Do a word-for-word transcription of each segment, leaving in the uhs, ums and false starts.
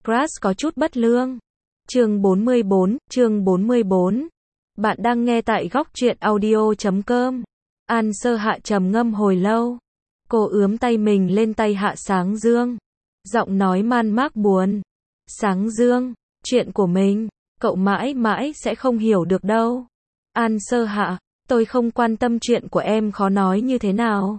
Crash có chút bất lương. Chương bốn mươi bốn, chương bốn mươi bốn. Bạn đang nghe tại góc truyện audio chấm com. An Sơ Hạ trầm ngâm hồi lâu. Cô ướm tay mình lên tay Hạ Sáng Dương. Giọng nói man mác buồn. Sáng Dương, chuyện của mình, cậu mãi mãi sẽ không hiểu được đâu. An Sơ Hạ, tôi không quan tâm chuyện của em khó nói như thế nào.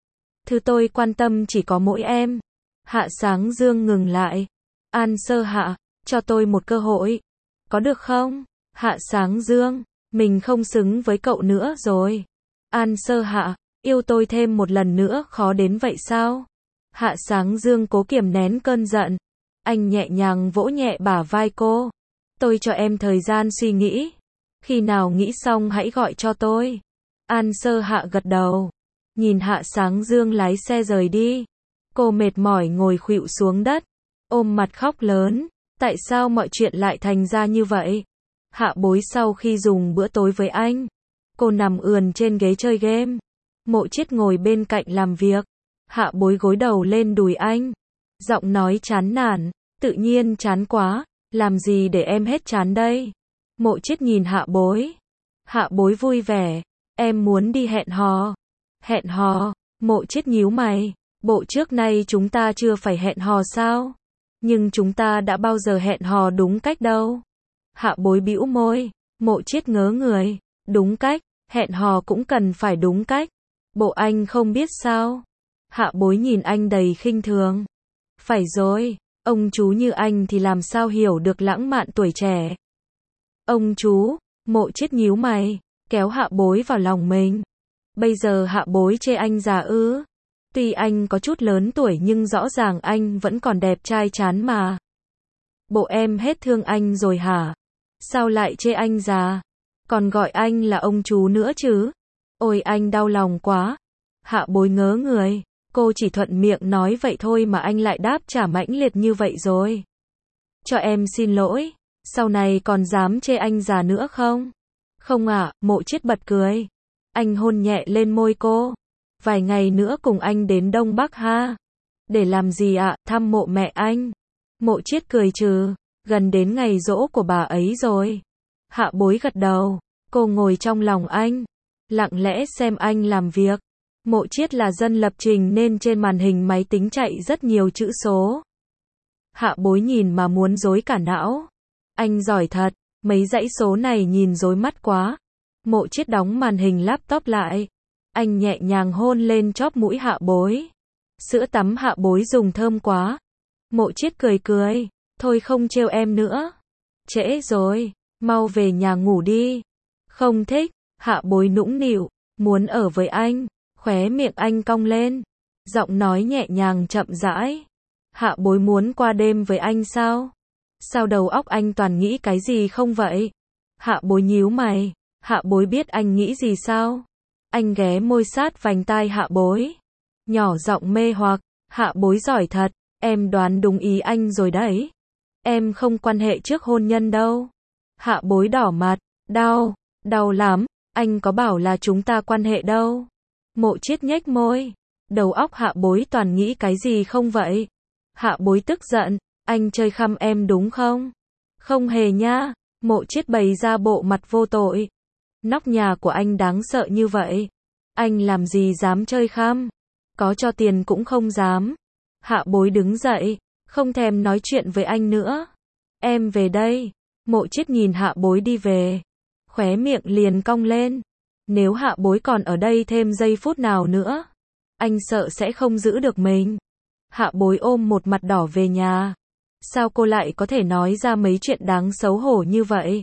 Thứ tôi quan tâm chỉ có mỗi em. Hạ Sáng Dương ngừng lại. An Sơ Hạ, cho tôi một cơ hội. Có được không? Hạ Sáng Dương, mình không xứng với cậu nữa rồi. An Sơ Hạ, yêu tôi thêm một lần nữa khó đến vậy sao? Hạ Sáng Dương cố kiềm nén cơn giận. Anh nhẹ nhàng vỗ nhẹ bả vai cô. Tôi cho em thời gian suy nghĩ. Khi nào nghĩ xong hãy gọi cho tôi. An Sơ Hạ gật đầu. Nhìn Hạ Sáng Dương lái xe rời đi. Cô mệt mỏi ngồi khuỵu xuống đất. Ôm mặt khóc lớn. Tại sao mọi chuyện lại thành ra như vậy? Hạ Bối sau khi dùng bữa tối với anh. Cô nằm ườn trên ghế chơi game. Mộ Chiết ngồi bên cạnh làm việc. Hạ Bối gối đầu lên đùi anh. Giọng nói chán nản. Tự nhiên chán quá. Làm gì để em hết chán đây? Mộ Chiết nhìn Hạ Bối. Hạ Bối vui vẻ. Em muốn đi hẹn hò. Hẹn hò? Mộ Chiết nhíu mày. Bộ trước nay chúng ta chưa phải hẹn hò sao? Nhưng chúng ta đã bao giờ hẹn hò đúng cách đâu. Hạ Bối bĩu môi. Mộ Chiết ngớ người. Đúng cách? Hẹn hò cũng cần phải đúng cách. Bộ anh không biết sao? Hạ Bối nhìn anh đầy khinh thường. Phải rồi, ông chú như anh thì làm sao hiểu được lãng mạn tuổi trẻ. Ông chú, Mộ Chiết nhíu mày, kéo Hạ Bối vào lòng mình. Bây giờ Hạ Bối chê anh già ư? Tuy anh có chút lớn tuổi nhưng rõ ràng anh vẫn còn đẹp trai chán mà. Bộ em hết thương anh rồi hả? Sao lại chê anh già? Còn gọi anh là ông chú nữa chứ? Ôi anh đau lòng quá. Hạ Bối ngớ người. Cô chỉ thuận miệng nói vậy thôi mà anh lại đáp trả mãnh liệt như vậy rồi. Cho em xin lỗi. Sau này còn dám chê anh già nữa không? Không ạ, à, Mộ Chiết bật cười. Anh hôn nhẹ lên môi cô. Vài ngày nữa cùng anh đến Đông Bắc ha. Để làm gì ạ? À? Thăm mộ mẹ anh. Mộ Chiết cười trừ. Gần đến ngày giỗ của bà ấy rồi. Hạ Bối gật đầu. Cô ngồi trong lòng anh. Lặng lẽ xem anh làm việc. Mộ Chiết là dân lập trình nên trên màn hình máy tính chạy rất nhiều chữ số. Hạ Bối nhìn mà muốn rối cả não. Anh giỏi thật. Mấy dãy số này nhìn rối mắt quá. Mộ Chiết đóng màn hình laptop lại. Anh nhẹ nhàng hôn lên chóp mũi Hạ Bối. Sữa tắm Hạ Bối dùng thơm quá. Mộ Chiết cười cười. Thôi không trêu em nữa. Trễ rồi. Mau về nhà ngủ đi. Không thích. Hạ Bối nũng nịu. Muốn ở với anh. Khóe miệng anh cong lên. Giọng nói nhẹ nhàng chậm rãi. Hạ Bối muốn qua đêm với anh sao? Sao đầu óc anh toàn nghĩ cái gì không vậy? Hạ Bối nhíu mày. Hạ Bối biết anh nghĩ gì sao? Anh ghé môi sát vành tai Hạ Bối. Nhỏ giọng mê hoặc. Hạ Bối giỏi thật. Em đoán đúng ý anh rồi đấy. Em không quan hệ trước hôn nhân đâu. Hạ Bối đỏ mặt. Đau. Đau lắm. Anh có bảo là chúng ta quan hệ đâu. Mộ Chiết nhếch môi. Đầu óc Hạ Bối toàn nghĩ cái gì không vậy? Hạ Bối tức giận. Anh chơi khăm em đúng không? Không hề nha. Mộ Chiết bày ra bộ mặt vô tội. Nóc nhà của anh đáng sợ như vậy. Anh làm gì dám chơi khăm? Có cho tiền cũng không dám. Hạ Bối đứng dậy. Không thèm nói chuyện với anh nữa. Em về đây. Mộ Chiết nhìn Hạ Bối đi về. Khóe miệng liền cong lên. Nếu Hạ Bối còn ở đây thêm giây phút nào nữa, anh sợ sẽ không giữ được mình. Hạ Bối ôm một mặt đỏ về nhà. Sao cô lại có thể nói ra mấy chuyện đáng xấu hổ như vậy?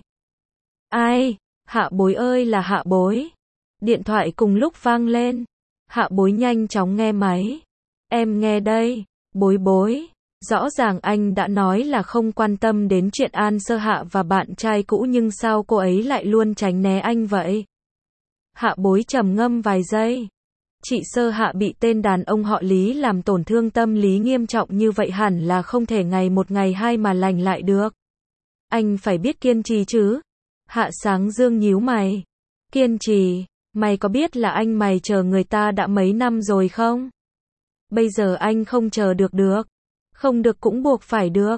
Ai? Hạ Bối ơi là Hạ Bối. Điện thoại cùng lúc vang lên. Hạ Bối nhanh chóng nghe máy. Em nghe đây. Bối Bối. Rõ ràng anh đã nói là không quan tâm đến chuyện An Sơ Hạ và bạn trai cũ nhưng sao cô ấy lại luôn tránh né anh vậy? Hạ Bối trầm ngâm vài giây. Chị Sơ Hạ bị tên đàn ông họ Lý làm tổn thương tâm lý nghiêm trọng như vậy hẳn là không thể ngày một ngày hai mà lành lại được. Anh phải biết kiên trì chứ. Hạ Sáng Dương nhíu mày. Kiên trì? Mày có biết là anh mày chờ người ta đã mấy năm rồi không? Bây giờ anh không chờ được được. Không được cũng buộc phải được.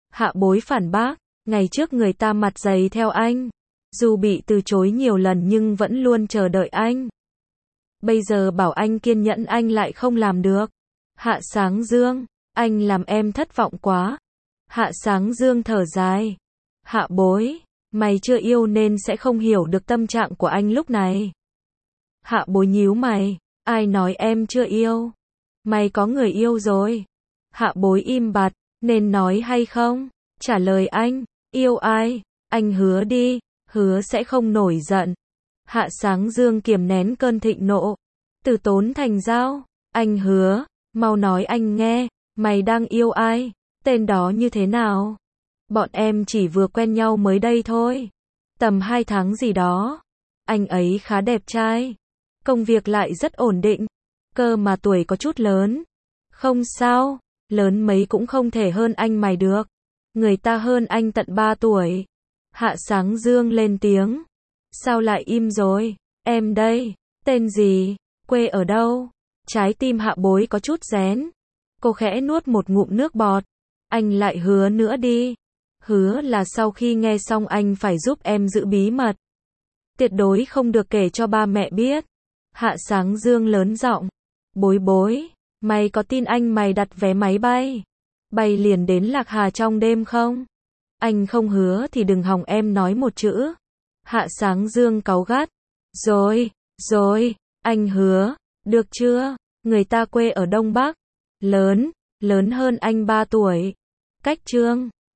Hạ bối phản bác, ngày trước người ta mặt dày theo anh. Dù bị từ chối nhiều lần nhưng vẫn luôn chờ đợi anh. Bây giờ bảo anh kiên nhẫn anh lại không làm được. Hạ Sáng Dương, anh làm em thất vọng quá. Hạ Sáng Dương thở dài. Hạ bối, mày chưa yêu nên sẽ không hiểu được tâm trạng của anh lúc này. Hạ bối nhíu mày, ai nói em chưa yêu? Mày có người yêu rồi. Hạ bối im bặt, nên nói hay không? Trả lời anh, yêu ai? Anh hứa đi, hứa sẽ không nổi giận. Hạ Sáng Dương kiềm nén cơn thịnh nộ. Từ Tốn thành Giao, anh hứa, mau nói anh nghe, mày đang yêu ai? Tên đó như thế nào? Bọn em chỉ vừa quen nhau mới đây thôi. Tầm hai tháng gì đó. Anh ấy khá đẹp trai. Công việc lại rất ổn định. Cơ mà tuổi có chút lớn. Không sao, lớn mấy cũng không thể hơn anh mày được. Người ta hơn anh tận ba tuổi. Hạ Sáng Dương lên tiếng. Sao lại im rồi? Em đây, tên gì? Quê ở đâu? Trái tim hạ bối có chút rén. Cô khẽ nuốt một ngụm nước bọt. Anh lại hứa nữa đi. Hứa là sau khi nghe xong anh phải giúp em giữ bí mật. Tuyệt đối không được kể cho ba mẹ biết. Hạ Sáng Dương lớn giọng. Bối bối, mày có tin anh mày đặt vé máy bay? Bay liền đến Lạc Hà trong đêm không? Anh không hứa thì đừng hòng em nói một chữ. Hạ Sáng Dương cáu gắt. Rồi, rồi, anh hứa, được chưa? Người ta quê ở Đông Bắc. Lớn, lớn hơn anh ba tuổi. Cách Trương.